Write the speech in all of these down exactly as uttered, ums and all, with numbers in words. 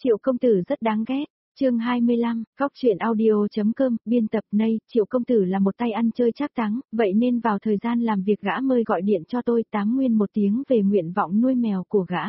Triệu công tử rất đáng ghét. Chương hai mươi lăm, Góc truyện audio.com, biên tập Nay, Triệu công tử là một tay ăn chơi trác táng, vậy nên vào thời gian làm việc gã mời gọi điện cho tôi tám nguyên một tiếng về nguyện vọng nuôi mèo của gã.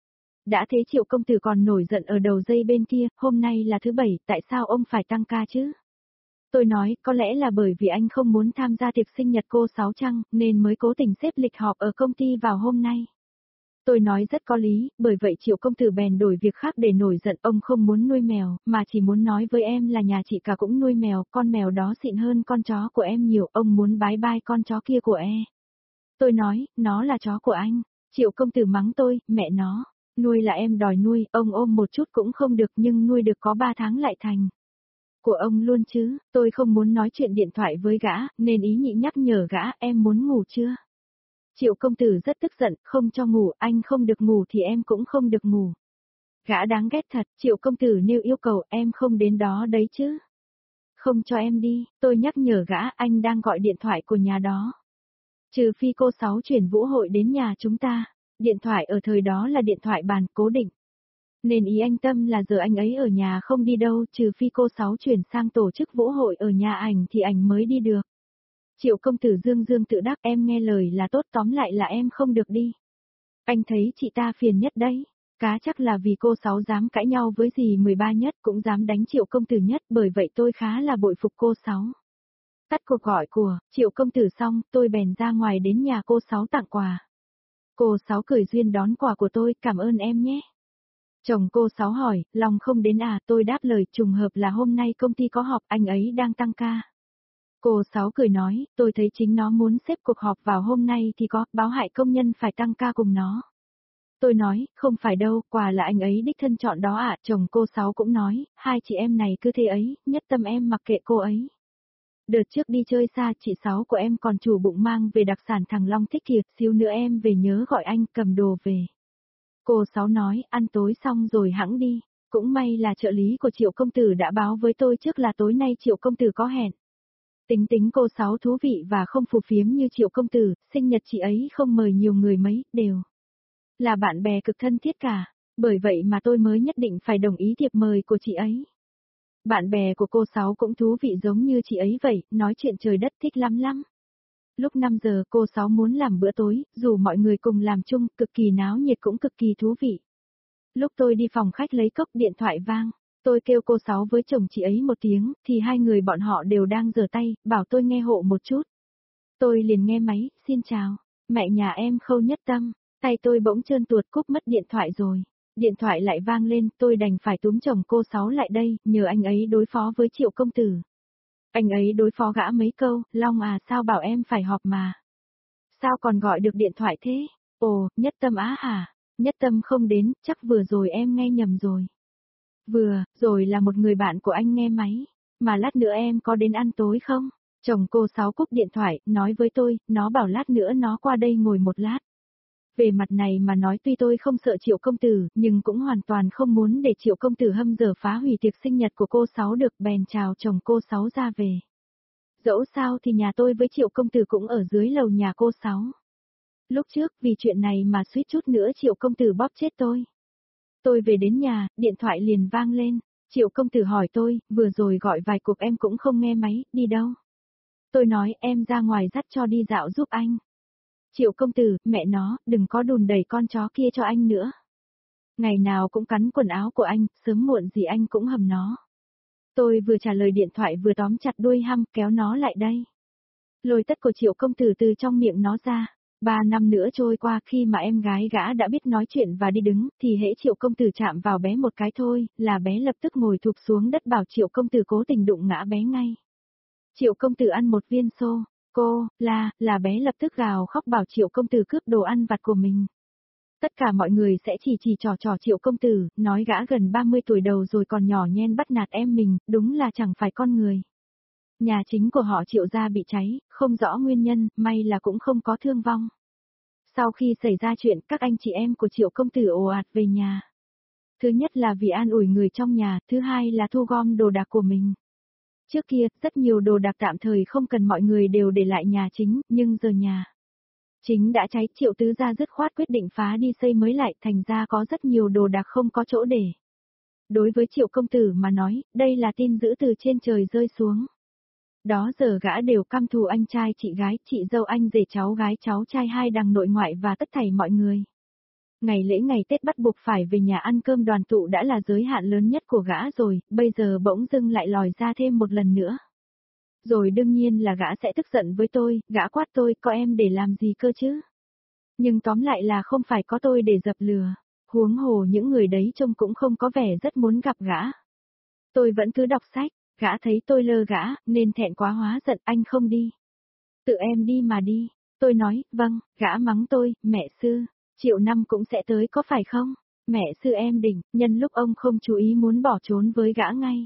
Đã thế Triệu công tử còn nổi giận ở đầu dây bên kia, hôm nay là thứ bảy, tại sao ông phải tăng ca chứ? Tôi nói, có lẽ là bởi vì anh không muốn tham gia tiệc sinh nhật cô Sáu Trăng, nên mới cố tình xếp lịch họp ở công ty vào hôm nay. Tôi nói rất có lý, bởi vậy Triệu công tử bèn đổi việc khác để nổi giận, ông không muốn nuôi mèo, mà chỉ muốn nói với em là nhà chị cả cũng nuôi mèo, con mèo đó xịn hơn con chó của em nhiều, ông muốn bái bai con chó kia của e. Tôi nói, nó là chó của anh. Triệu công tử mắng tôi, mẹ nó, nuôi là em đòi nuôi, ông ôm một chút cũng không được nhưng nuôi được có ba tháng lại thành của ông luôn chứ. Tôi không muốn nói chuyện điện thoại với gã, nên ý nhị nhắc nhở gã, em muốn ngủ chưa? Triệu công tử rất tức giận, không cho ngủ, anh không được ngủ thì em cũng không được ngủ. Gã đáng ghét thật, Triệu công tử nêu yêu cầu, em không đến đó đấy chứ. Không cho em đi, tôi nhắc nhở gã, anh đang gọi điện thoại của nhà đó. Trừ phi cô Sáu chuyển vũ hội đến nhà chúng ta, điện thoại ở thời đó là điện thoại bàn cố định. Nên ý anh Tâm là giờ anh ấy ở nhà không đi đâu, trừ phi cô Sáu chuyển sang tổ chức vũ hội ở nhà ảnh thì ảnh mới đi được. Triệu công tử dương dương tự đắc, em nghe lời là tốt, tóm lại là em không được đi. Anh thấy chị ta phiền nhất đấy, cá chắc là vì cô Sáu dám cãi nhau với dì mười ba nhất, cũng dám đánh Triệu công tử nhất, bởi vậy tôi khá là bội phục cô Sáu. Tắt cuộc gọi của Triệu công tử xong, tôi bèn ra ngoài đến nhà cô Sáu tặng quà. Cô Sáu cười duyên đón quà của tôi, cảm ơn em nhé. Chồng cô Sáu hỏi, lòng không đến à, tôi đáp lời, trùng hợp là hôm nay công ty có họp, anh ấy đang tăng ca. Cô Sáu cười nói, tôi thấy chính nó muốn xếp cuộc họp vào hôm nay thì có, báo hại công nhân phải tăng ca cùng nó. Tôi nói, không phải đâu, quà là anh ấy đích thân chọn đó ạ, chồng cô Sáu cũng nói, hai chị em này cứ thế ấy, nhất tâm em mặc kệ cô ấy. Đợt trước đi chơi xa, chị Sáu của em còn chủ bụng mang về đặc sản thằng Long thích kìa, xíu nữa em về nhớ gọi anh cầm đồ về. Cô Sáu nói, ăn tối xong rồi hẵng đi, cũng may là trợ lý của Triệu công tử đã báo với tôi trước là tối nay Triệu công tử có hẹn. Tính tính cô Sáu thú vị và không phù phiếm như Triệu công tử, sinh nhật chị ấy không mời nhiều người mấy, đều là bạn bè cực thân thiết cả, bởi vậy mà tôi mới nhất định phải đồng ý thiệp mời của chị ấy. Bạn bè của cô Sáu cũng thú vị giống như chị ấy vậy, nói chuyện trời đất thích lắm lắm. Lúc năm giờ cô Sáu muốn làm bữa tối, dù mọi người cùng làm chung, cực kỳ náo nhiệt cũng cực kỳ thú vị. Lúc tôi đi phòng khách lấy cốc điện thoại vang, tôi kêu cô Sáu với chồng chị ấy một tiếng, thì hai người bọn họ đều đang giở tay, bảo tôi nghe hộ một chút. Tôi liền nghe máy, xin chào, mẹ nhà em Khâu Nhất Tâm, tay tôi bỗng trơn tuột cúp mất điện thoại rồi. Điện thoại lại vang lên, tôi đành phải túm chồng cô Sáu lại đây, nhờ anh ấy đối phó với Triệu công tử. Anh ấy đối phó gã mấy câu, Long à sao bảo em phải họp mà. Sao còn gọi được điện thoại thế? Ồ, Nhất Tâm á hả? Nhất Tâm không đến, chắc vừa rồi em nghe nhầm rồi. Vừa, rồi là một người bạn của anh nghe máy, mà lát nữa em có đến ăn tối không? Chồng cô Sáu cúp điện thoại, nói với tôi, nó bảo lát nữa nó qua đây ngồi một lát. Về mặt này mà nói tuy tôi không sợ Triệu công tử, nhưng cũng hoàn toàn không muốn để Triệu công tử hâm dở phá hủy tiệc sinh nhật của cô Sáu được, bèn chào chồng cô Sáu ra về. Dẫu sao thì nhà tôi với Triệu công tử cũng ở dưới lầu nhà cô Sáu. Lúc trước vì chuyện này mà suýt chút nữa Triệu công tử bóp chết tôi. Tôi về đến nhà, điện thoại liền vang lên, Triệu công tử hỏi tôi, vừa rồi gọi vài cuộc em cũng không nghe máy, đi đâu? Tôi nói em ra ngoài dắt cho đi dạo giúp anh. Triệu công tử, mẹ nó, đừng có đùn đẩy con chó kia cho anh nữa. Ngày nào cũng cắn quần áo của anh, sớm muộn gì anh cũng hầm nó. Tôi vừa trả lời điện thoại vừa tóm chặt đuôi hăm kéo nó lại đây. Lôi tất của Triệu công tử từ trong miệng nó ra. Ba năm nữa trôi qua khi mà em gái gã đã biết nói chuyện và đi đứng, thì hễ Triệu công tử chạm vào bé một cái thôi, là bé lập tức ngồi thụp xuống đất bảo Triệu công tử cố tình đụng ngã bé ngay. Triệu công tử ăn một viên xô, cô, là, là bé lập tức gào khóc bảo Triệu công tử cướp đồ ăn vặt của mình. Tất cả mọi người sẽ chỉ chỉ trò trò Triệu công tử, nói gã gần ba mươi tuổi đầu rồi còn nhỏ nhen bắt nạt em mình, đúng là chẳng phải con người. Nhà chính của họ Triệu gia bị cháy, không rõ nguyên nhân, may là cũng không có thương vong. Sau khi xảy ra chuyện, các anh chị em của Triệu công tử ồ ạt về nhà. Thứ nhất là vì an ủi người trong nhà, thứ hai là thu gom đồ đạc của mình. Trước kia, rất nhiều đồ đạc tạm thời không cần mọi người đều để lại nhà chính, nhưng giờ nhà chính đã cháy, Triệu tứ gia dứt khoát quyết định phá đi xây mới lại, thành ra có rất nhiều đồ đạc không có chỗ để. Đối với Triệu công tử mà nói, đây là tin dữ từ trên trời rơi xuống. Đó giờ gã đều căm thù anh trai chị gái, chị dâu anh rể cháu gái cháu trai hai đằng nội ngoại và tất thảy mọi người. Ngày lễ ngày Tết bắt buộc phải về nhà ăn cơm đoàn tụ đã là giới hạn lớn nhất của gã rồi, bây giờ bỗng dưng lại lòi ra thêm một lần nữa. Rồi đương nhiên là gã sẽ tức giận với tôi, gã quát tôi, có em để làm gì cơ chứ? Nhưng tóm lại là không phải có tôi để dập lừa, huống hồ những người đấy trông cũng không có vẻ rất muốn gặp gã. Tôi vẫn cứ đọc sách, gã thấy tôi lơ gã, nên thẹn quá hóa giận, anh không đi. Tự em đi mà đi. Tôi nói, vâng, gã mắng tôi, mẹ sư, Triệu năm cũng sẽ tới có phải không? Mẹ sư em đỉnh, nhân lúc ông không chú ý muốn bỏ trốn với gã ngay.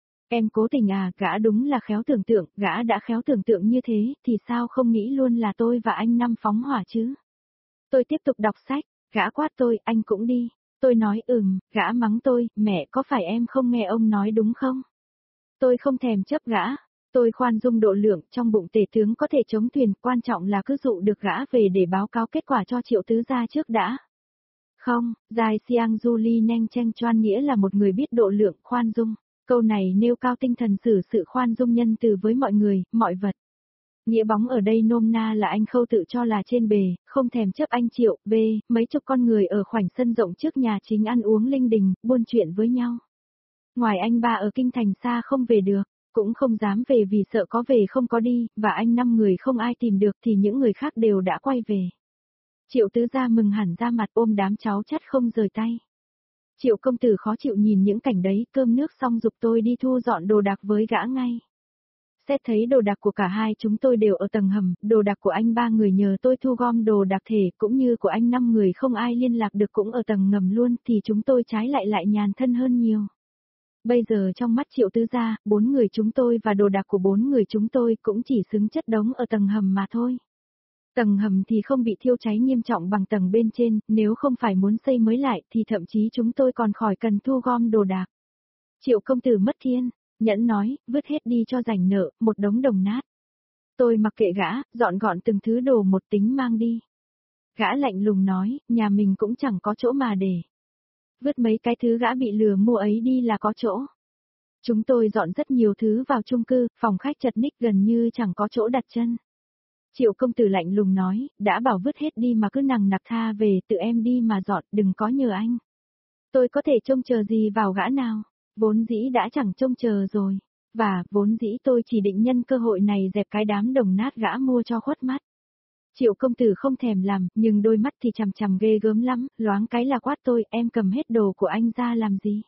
Em cố tình à, gã đúng là khéo tưởng tượng, gã đã khéo tưởng tượng như thế, thì sao không nghĩ luôn là tôi và anh Năm phóng hỏa chứ? Tôi tiếp tục đọc sách, gã quát tôi, anh cũng đi. Tôi nói ừm, gã mắng tôi, mẹ có phải em không nghe ông nói đúng không? Tôi không thèm chấp gã, tôi khoan dung độ lượng, trong bụng tể tướng có thể chống thuyền, quan trọng là cứ dụ được gã về để báo cáo kết quả cho Triệu tứ gia trước đã. Không, Giai Siang Juli Neng Cheng Choan nghĩa là một người biết độ lượng, khoan dung. Câu này nêu cao tinh thần xử sự khoan dung nhân từ với mọi người, mọi vật. Nghĩa bóng ở đây nôm na là anh Khâu tự cho là trên bề, không thèm chấp anh Triệu, b, mấy chục con người ở khoảnh sân rộng trước nhà chính ăn uống linh đình, buôn chuyện với nhau. Ngoài anh ba ở kinh thành xa không về được, cũng không dám về vì sợ có về không có đi, và anh năm người không ai tìm được thì những người khác đều đã quay về. Triệu tứ gia mừng hẳn ra mặt ôm đám cháu chắt không rời tay. Triệu công tử khó chịu nhìn những cảnh đấy, cơm nước xong giục tôi đi thu dọn đồ đạc với gã ngay. Xét thấy đồ đạc của cả hai chúng tôi đều ở tầng hầm, đồ đạc của anh ba người nhờ tôi thu gom đồ đạc thể cũng như của anh năm người không ai liên lạc được cũng ở tầng ngầm luôn thì chúng tôi trái lại lại nhàn thân hơn nhiều. Bây giờ trong mắt Triệu tứ gia, bốn người chúng tôi và đồ đạc của bốn người chúng tôi cũng chỉ xứng chất đống ở tầng hầm mà thôi. Tầng hầm thì không bị thiêu cháy nghiêm trọng bằng tầng bên trên, nếu không phải muốn xây mới lại thì thậm chí chúng tôi còn khỏi cần thu gom đồ đạc. Triệu công tử mất thiên, nhẫn nói, vứt hết đi cho rảnh nợ, một đống đồng nát. Tôi mặc kệ gã, dọn gọn từng thứ đồ một tính mang đi. Gã lạnh lùng nói, nhà mình cũng chẳng có chỗ mà để. Vứt mấy cái thứ gã bị lừa mua ấy đi là có chỗ. Chúng tôi dọn rất nhiều thứ vào chung cư, phòng khách chật ních gần như chẳng có chỗ đặt chân. Triệu công tử lạnh lùng nói, đã bảo vứt hết đi mà cứ nằng nặc tha về, tự em đi mà dọn, đừng có nhờ anh. Tôi có thể trông chờ gì vào gã nào, vốn dĩ đã chẳng trông chờ rồi, và vốn dĩ tôi chỉ định nhân cơ hội này dẹp cái đám đồng nát gã mua cho khuất mắt. Triệu công tử không thèm làm, nhưng đôi mắt thì chằm chằm ghê gớm lắm, loáng cái là quát tôi, em cầm hết đồ của anh ra làm gì?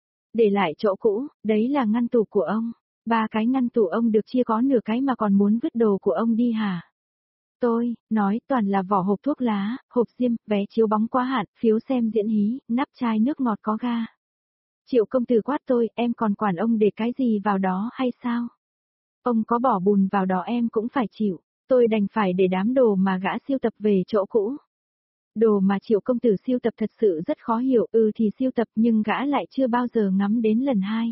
Để lại chỗ cũ, đấy là ngăn tủ của ông, ba cái ngăn tủ ông được chia có nửa cái mà còn muốn vứt đồ của ông đi hả? Tôi, nói toàn là vỏ hộp thuốc lá, hộp diêm, vé chiếu bóng quá hạn, phiếu xem diễn hí, nắp chai nước ngọt có ga. Triệu công tử quát tôi, em còn quản ông để cái gì vào đó hay sao? Ông có bỏ bùn vào đó em cũng phải chịu, tôi đành phải để đám đồ mà gã siêu tập về chỗ cũ. Đồ mà Triệu công tử siêu tập thật sự rất khó hiểu, ừ thì siêu tập nhưng gã lại chưa bao giờ ngắm đến lần hai.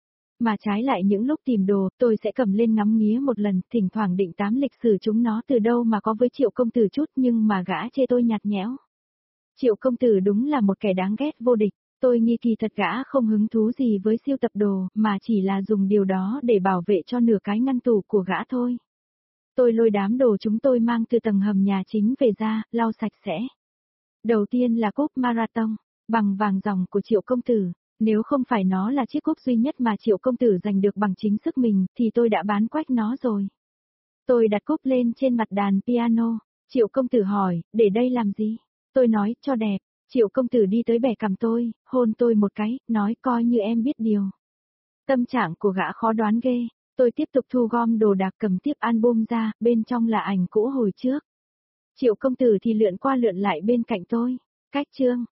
Mà trái lại những lúc tìm đồ, tôi sẽ cầm lên ngắm nghía một lần, thỉnh thoảng định tám lịch sử chúng nó từ đâu mà có với Triệu công tử chút nhưng mà gã chê tôi nhạt nhẽo. Triệu công tử đúng là một kẻ đáng ghét vô địch, tôi nghi kỳ thật gã không hứng thú gì với siêu tập đồ, mà chỉ là dùng điều đó để bảo vệ cho nửa cái ngăn tủ của gã thôi. Tôi lôi đám đồ chúng tôi mang từ tầng hầm nhà chính về ra, lau sạch sẽ. Đầu tiên là cúp marathon, bằng vàng ròng của Triệu công tử. Nếu không phải nó là chiếc cúp duy nhất mà Triệu công tử giành được bằng chính sức mình, thì tôi đã bán quách nó rồi. Tôi đặt cúp lên trên mặt đàn piano, Triệu công tử hỏi, để đây làm gì? Tôi nói, cho đẹp. Triệu công tử đi tới bẻ cằm tôi, hôn tôi một cái, nói coi như em biết điều. Tâm trạng của gã khó đoán ghê, tôi tiếp tục thu gom đồ đạc cầm tiếp album ra, bên trong là ảnh cũ hồi trước. Triệu công tử thì lượn qua lượn lại bên cạnh tôi, cách chương.